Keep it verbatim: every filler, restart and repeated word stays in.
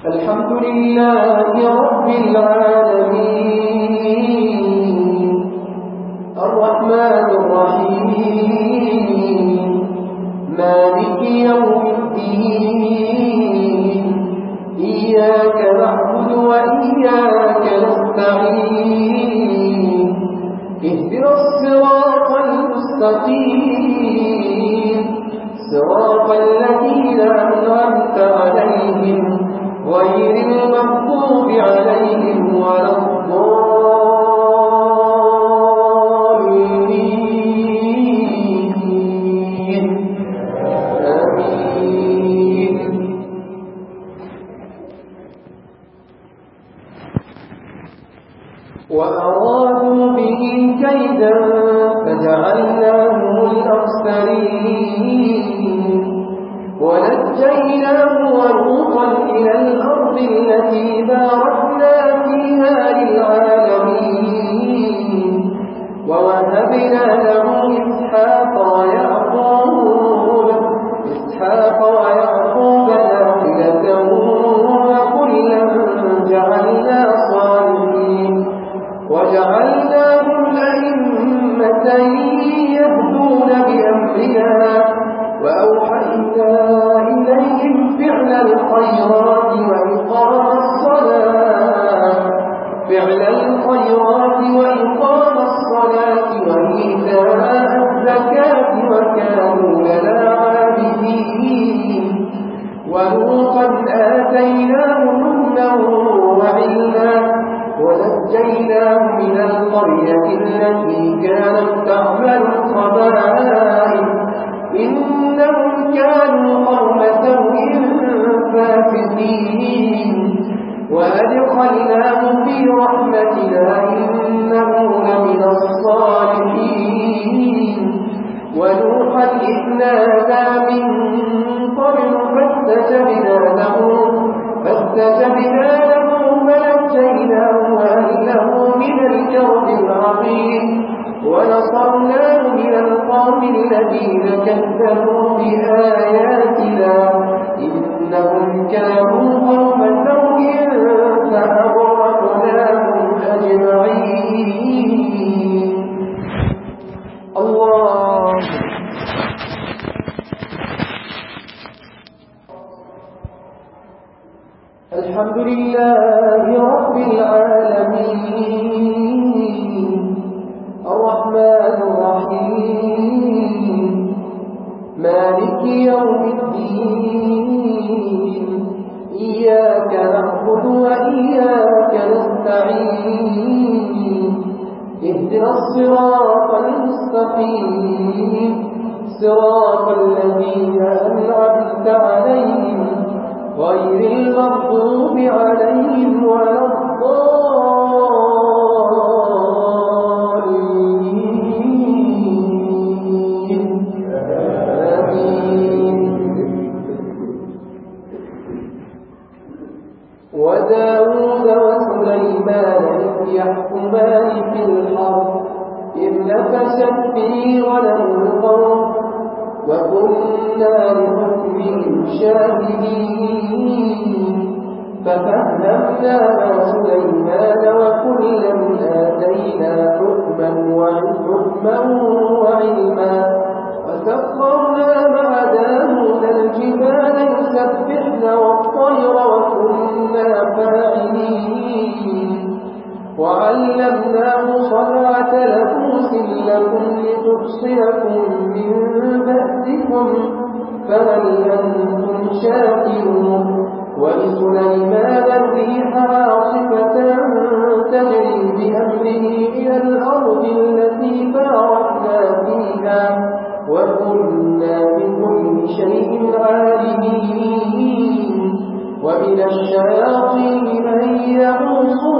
الحمد لله رب العالمين الرحمن الرحيم مالك يوم الدين إياك نعبد وإياك نستعين اهدنا الصراط المستقيم صراط الذين أنعمت عليهم غير المغضوب عليهم ولا الضالين آمين. وأرادوا به كيدا فجعلناهم الأخسرين ونجيناه ولوطا إلى الأرض التي باركنا فيها للعالمين ووهبنا له إسحاق ويعقوب إسحاق ويعقوب نافلة وكلا جعلنا صالحين وجعلناهم أئمة يهدون بأمرنا وأوحينا إليهم فعل الخيرات وإقام الصلاة فعل الخيرات وإقام الصلاة وإيتاء الزكاة وكانوا لنا عابدين ولوطا آتيناه منا وعلما ونجيناه من القرية التي كانت تعمل الخبائث إنهم كانوا قوم سوء فاسقين وأدخلناه في رحمتنا إنه لمن الصالحين ونوحا إذ نادى من قبل فاستجبنا له فاستجبنا له ونجيناه وأهله من الكرب العظيم ونصرناه من القوم الذين كذبوا بآياتنا إنهم كانوا قوم سوء فأغرقناهم أجمعين. الله الحمد لله رب العالمين الرحمن الرحيم مالك يوم الدين إياك نعبد وإياك نستعين اهدنا الصراط المستقيم صراط الذين أنعمت عليهم غير المغضوب عليهم ولا الضالين آمين. وداود وسليمان إذ يحكمان في الحرث إذ نفشت فيه غنم القوم وكنا لحكمهم شاهدين ففهمناها سليمان وكلا آتينا حكما وحكما وعلما وسخرنا مع داود الجبال يسبحن والطير وكنا فاعلين وعلمناه صنعة لبوس لكم لتحصنكم من بأسكم فهل أنتم شاكرون ولسليمان الريح عاصفة تجري بأمره إلى الأرض التي باركنا فيها وكنا بكل شيء عالمين ومن الشياطين من يغوصون